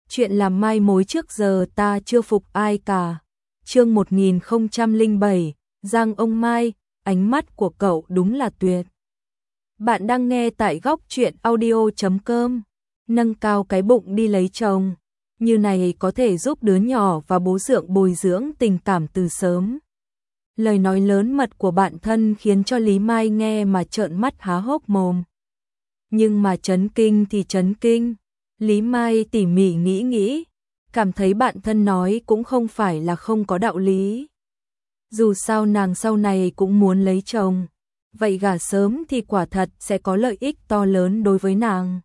chuyện làm mai mối trước giờ ta chưa phục ai cả. Chương 1007, Giang ông Mai, ánh mắt của cậu đúng là tuyệt. Bạn đang nghe tại góc truyện audio.com. Nâng cao cái bụng đi lấy chồng, như này có thể giúp đứa nhỏ và bố dượng bồi dưỡng tình cảm từ sớm. Lời nói lớn mật của bạn thân khiến cho Lý Mai nghe mà trợn mắt há hốc mồm. Nhưng mà chấn kinh thì chấn kinh. Lý Mai tỉ mỉ nghĩ, cảm thấy bạn thân nói cũng không phải là không có đạo lý. Dù sao nàng sau này cũng muốn lấy chồng, vậy gả sớm thì quả thật sẽ có lợi ích to lớn đối với nàng.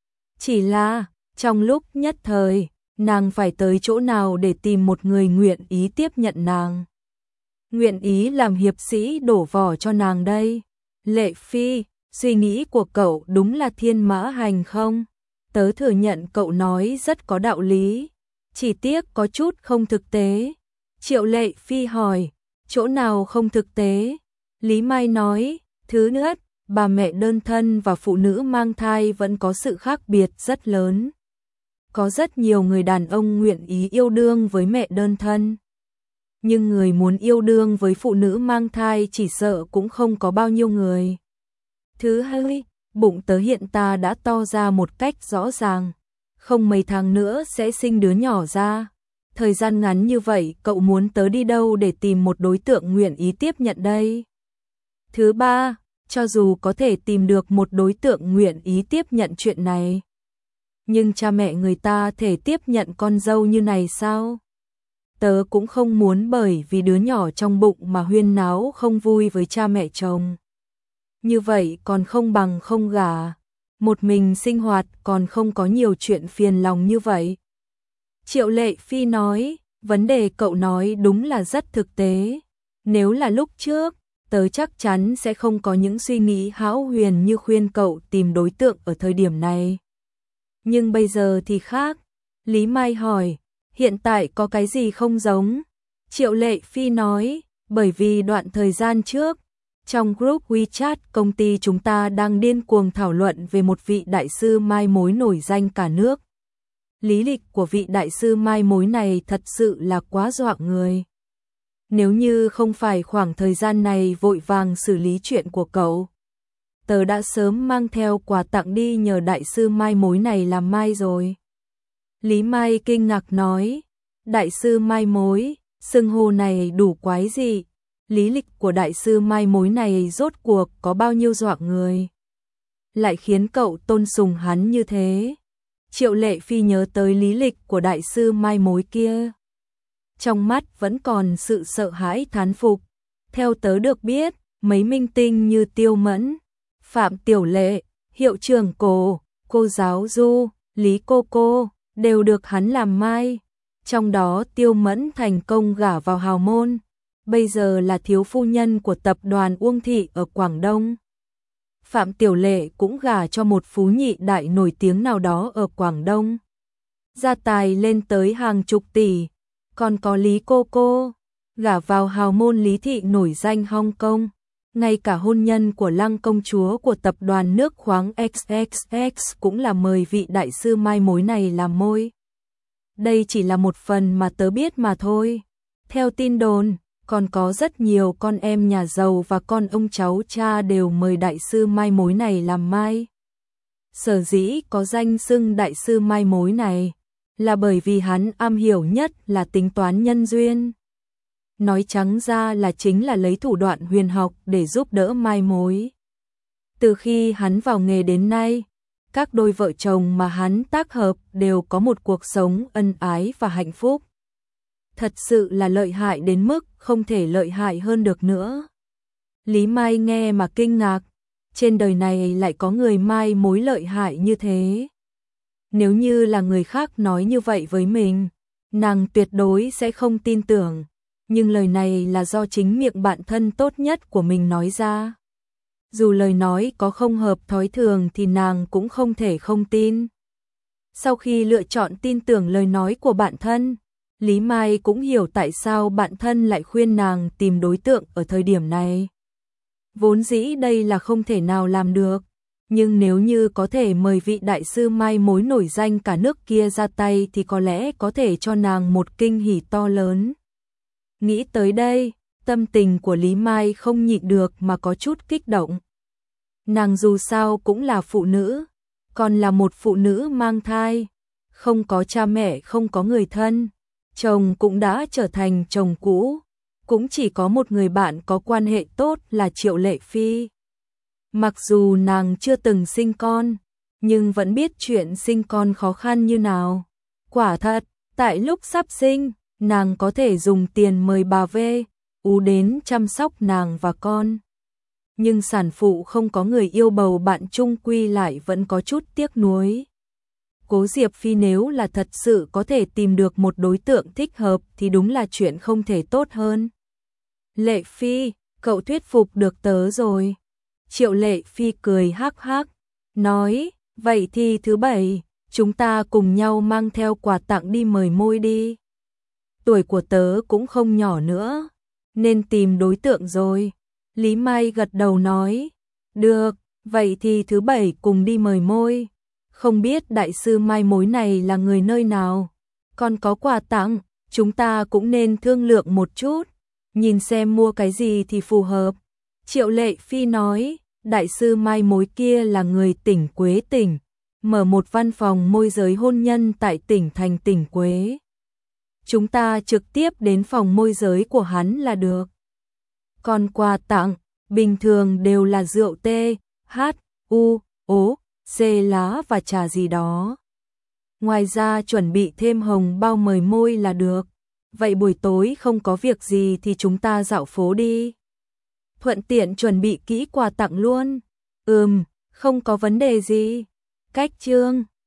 Chỉ là, trong lúc nhất thời, nàng phải tới chỗ nào để tìm một người nguyện ý tiếp nhận nàng. Nguyện ý làm hiệp sĩ đổ vỏ cho nàng đây. Lệ Phi, suy nghĩ của cậu đúng là thiên mã hành không? Tớ thừa nhận cậu nói rất có đạo lý, chỉ tiếc có chút không thực tế. Triệu Lệ Phi hỏi, chỗ nào không thực tế? Lý Mai nói, thứ nhất, bà mẹ đơn thân và phụ nữ mang thai vẫn có sự khác biệt rất lớn. Có rất nhiều người đàn ông nguyện ý yêu đương với mẹ đơn thân, nhưng người muốn yêu đương với phụ nữ mang thai chỉ sợ cũng không có bao nhiêu người. Thứ hai, bụng tớ hiện ta đã to ra một cách rõ ràng, không mấy tháng nữa sẽ sinh đứa nhỏ ra. Thời gian ngắn như vậy cậu muốn tớ đi đâu để tìm một đối tượng nguyện ý tiếp nhận đây? Thứ ba, cho dù có thể tìm được một đối tượng nguyện ý tiếp nhận chuyện này, nhưng cha mẹ người ta thể tiếp nhận con dâu như này sao? Tớ cũng không muốn bởi vì đứa nhỏ trong bụng mà huyên náo không vui với cha mẹ chồng. Như vậy còn không bằng không gả, một mình sinh hoạt còn không có nhiều chuyện phiền lòng như vậy. Triệu Lệ Phi nói, vấn đề cậu nói đúng là rất thực tế. Nếu là lúc trước, tớ chắc chắn sẽ không có những suy nghĩ hão huyền như khuyên cậu tìm đối tượng ở thời điểm này. Nhưng bây giờ thì khác. Lý Mai hỏi, hiện tại có cái gì không giống? Triệu Lệ Phi nói, bởi vì đoạn thời gian trước, trong group WeChat công ty chúng ta đang điên cuồng thảo luận về một vị đại sư mai mối nổi danh cả nước. Lý lịch của vị đại sư mai mối này thật sự là quá dọa người. Nếu như không phải khoảng thời gian này vội vàng xử lý chuyện của cậu, tớ đã sớm mang theo quà tặng đi nhờ đại sư mai mối này làm mai rồi. Lý Mai kinh ngạc nói, đại sư mai mối, xưng hô này đủ quái dị. Lý lịch của đại sư mai mối này rốt cuộc có bao nhiêu dọa người, lại khiến cậu tôn sùng hắn như thế? Triệu Lệ Phi nhớ tới lý lịch của đại sư mai mối kia, trong mắt vẫn còn sự sợ hãi thán phục. Theo tớ được biết, mấy minh tinh như Tiêu Mẫn, Phạm Tiểu Lệ, Hiệu trưởng cô giáo Du, Lý Cô đều được hắn làm mai. Trong đó Tiêu Mẫn thành công gả vào hào môn, bây giờ là thiếu phu nhân của tập đoàn Uông Thị ở Quảng Đông. Phạm Tiểu Lệ cũng gả cho một phú nhị đại nổi tiếng nào đó ở Quảng Đông, gia tài lên tới hàng chục tỷ. Còn có Lý Cô gả vào hào môn Lý Thị nổi danh Hong Kong. Ngay cả hôn nhân của Lăng công chúa của tập đoàn nước khoáng XXX cũng là mời vị đại sư mai mối này làm môi. Đây chỉ là một phần mà tớ biết mà thôi. Theo tin đồn, còn có rất nhiều con em nhà giàu và con ông cháu cha đều mời đại sư mai mối này làm mai. Sở dĩ có danh xưng đại sư mai mối này là bởi vì hắn am hiểu nhất là tính toán nhân duyên. Nói trắng ra là chính là lấy thủ đoạn huyền học để giúp đỡ mai mối. Từ khi hắn vào nghề đến nay, các đôi vợ chồng mà hắn tác hợp đều có một cuộc sống ân ái và hạnh phúc. Thật sự là lợi hại đến mức không thể lợi hại hơn được nữa. Lý Mai nghe mà kinh ngạc, trên đời này lại có người mai mối lợi hại như thế. Nếu như là người khác nói như vậy với mình, nàng tuyệt đối sẽ không tin tưởng. Nhưng lời này là do chính miệng bạn thân tốt nhất của mình nói ra. Dù lời nói có không hợp thói thường thì nàng cũng không thể không tin. Sau khi lựa chọn tin tưởng lời nói của bạn thân, Lý Mai cũng hiểu tại sao bạn thân lại khuyên nàng tìm đối tượng ở thời điểm này. Vốn dĩ đây là không thể nào làm được, Nhưng nếu như có thể mời vị đại sư mai mối nổi danh cả nước kia ra tay thì có lẽ có thể cho nàng một kinh hỉ to lớn. Nghĩ tới đây, tâm tình của Lý Mai không nhịn được mà có chút kích động. Nàng dù sao cũng là phụ nữ, còn là một phụ nữ mang thai, không có cha mẹ, không có người thân, chồng cũng đã trở thành chồng cũ, cũng chỉ có một người bạn có quan hệ tốt là Triệu Lệ Phi. Mặc dù nàng chưa từng sinh con, nhưng vẫn biết chuyện sinh con khó khăn như nào. Quả thật, tại lúc sắp sinh, nàng có thể dùng tiền mời bà V.U. đến chăm sóc nàng và con. Nhưng sản phụ không có người yêu bầu bạn chung quy lại vẫn có chút tiếc nuối. Cố Diệp Phi nếu là thật sự có thể tìm được một đối tượng thích hợp thì đúng là chuyện không thể tốt hơn. Lệ Phi, cậu thuyết phục được tớ rồi. Triệu Lệ Phi cười hắc hắc, nói, vậy thì thứ bảy, chúng ta cùng nhau mang theo quà tặng đi mời môi đi. Tuổi của tớ cũng không nhỏ nữa, nên tìm đối tượng rồi. Lý Mai gật đầu nói, được, vậy thì thứ bảy cùng đi mời môi. Không biết đại sư mai mối này là người nơi nào, còn có quà tặng, chúng ta cũng nên thương lượng một chút, nhìn xem mua cái gì thì phù hợp. Triệu Lệ Phi nói, đại sư mai mối kia là người tỉnh Quế tỉnh, mở một văn phòng môi giới hôn nhân tại tỉnh thành tỉnh Quế. Chúng ta trực tiếp đến phòng môi giới của hắn là được. Còn quà tặng, bình thường đều là rượu tê, hát, u, ố, xê lá và trà gì đó. Ngoài ra chuẩn bị thêm hồng bao mời môi là được. Vậy buổi tối không có việc gì thì chúng ta dạo phố đi. Thuận tiện chuẩn bị kỹ quà tặng luôn. Không có vấn đề gì. Cách chương